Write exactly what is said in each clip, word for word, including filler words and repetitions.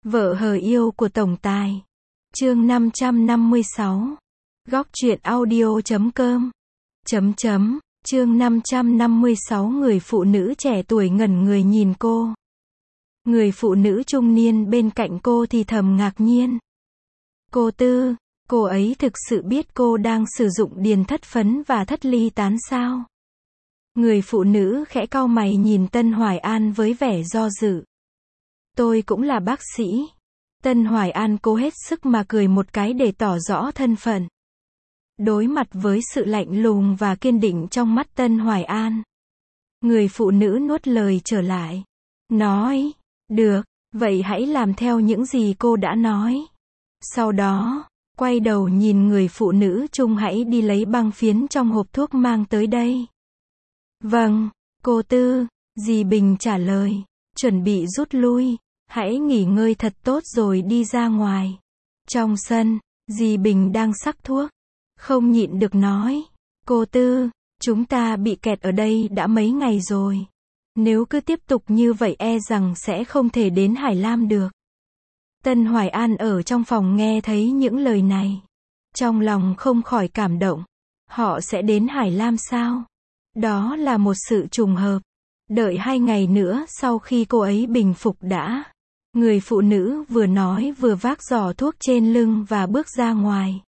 Vợ hờ yêu của tổng tài. Chương năm trăm năm mươi sáu. Góc truyện audio chấm com. Chấm chấm. Chương năm trăm năm mươi sáu. Người phụ nữ trẻ tuổi ngẩn người nhìn cô. Người phụ nữ trung niên bên cạnh cô thì thầm ngạc nhiên. Cô Tư, cô ấy thực sự biết cô đang sử dụng điền thất phấn và thất ly tán sao? Người phụ nữ khẽ cau mày nhìn Tân Hoài An với vẻ do dự. Tôi cũng là bác sĩ. Tân Hoài An cố hết sức mà cười một cái để tỏ rõ thân phận. Đối mặt với sự lạnh lùng và kiên định trong mắt Tân Hoài An, người phụ nữ nuốt lời trở lại. Nói, được, vậy hãy làm theo những gì cô đã nói. Sau đó, quay đầu nhìn người phụ nữ trung hãy đi lấy băng phiến trong hộp thuốc mang tới đây. Vâng, cô Tư, dì Bình trả lời, chuẩn bị rút lui, hãy nghỉ ngơi thật tốt rồi đi ra ngoài. Trong sân, dì Bình đang sắc thuốc, không nhịn được nói, cô Tư, chúng ta bị kẹt ở đây đã mấy ngày rồi. Nếu cứ tiếp tục như vậy e rằng sẽ không thể đến Hải Lam được. Tân Hoài An ở trong phòng nghe thấy những lời này. Trong lòng không khỏi cảm động. Họ sẽ đến Hải Lam sao? Đó là một sự trùng hợp. Đợi hai ngày nữa sau khi cô ấy bình phục đã. Người phụ nữ vừa nói vừa vác giỏ thuốc trên lưng và bước ra ngoài.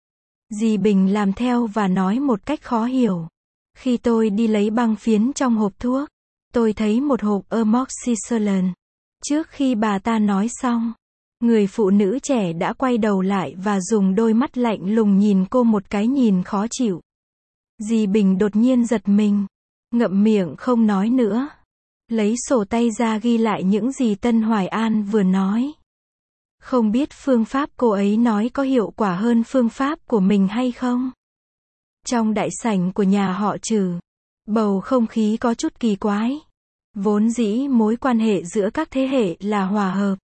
Dì Bình làm theo và nói một cách khó hiểu. Khi tôi đi lấy băng phiến trong hộp thuốc, tôi thấy một hộp amoxicillin. Trước khi bà ta nói xong, người phụ nữ trẻ đã quay đầu lại và dùng đôi mắt lạnh lùng nhìn cô một cái nhìn khó chịu. Dì Bình đột nhiên giật mình, ngậm miệng không nói nữa. Lấy sổ tay ra ghi lại những gì Tân Hoài An vừa nói. Không biết phương pháp cô ấy nói có hiệu quả hơn phương pháp của mình hay không? Trong đại sảnh của nhà họ Trừ, bầu không khí có chút kỳ quái. Vốn dĩ mối quan hệ giữa các thế hệ là hòa hợp.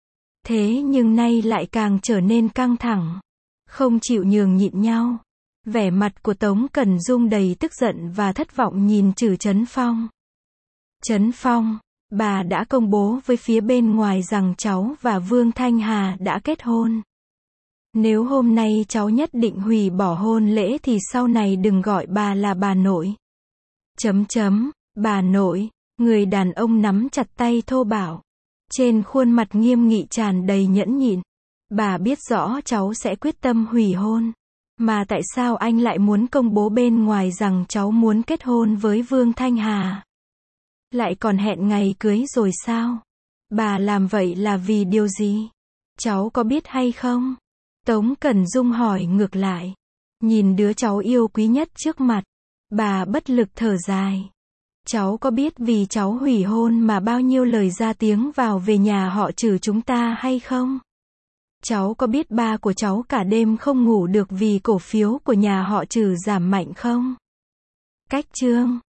Thế nhưng nay lại càng trở nên căng thẳng, không chịu nhường nhịn nhau. Vẻ mặt của Tống Cẩn Dung đầy tức giận và thất vọng nhìn Trừ Trấn Phong. Trấn Phong, bà đã công bố với phía bên ngoài rằng cháu và Vương Thanh Hà đã kết hôn. Nếu hôm nay cháu nhất định hủy bỏ hôn lễ thì sau này đừng gọi bà là bà nội. Chấm chấm, bà nội, người đàn ông nắm chặt tay thô bạo. Trên khuôn mặt nghiêm nghị tràn đầy nhẫn nhịn. Bà biết rõ cháu sẽ quyết tâm hủy hôn. Mà tại sao anh lại muốn công bố bên ngoài rằng cháu muốn kết hôn với Vương Thanh Hà? Lại còn hẹn ngày cưới rồi sao? Bà làm vậy là vì điều gì? Cháu có biết hay không? Tống Cẩn Dung hỏi ngược lại. Nhìn đứa cháu yêu quý nhất trước mặt, bà bất lực thở dài. Cháu có biết vì cháu hủy hôn mà bao nhiêu lời ra tiếng vào về nhà họ Trừ chúng ta hay không? Cháu có biết ba của cháu cả đêm không ngủ được vì cổ phiếu của nhà họ Trừ giảm mạnh không? Cách chương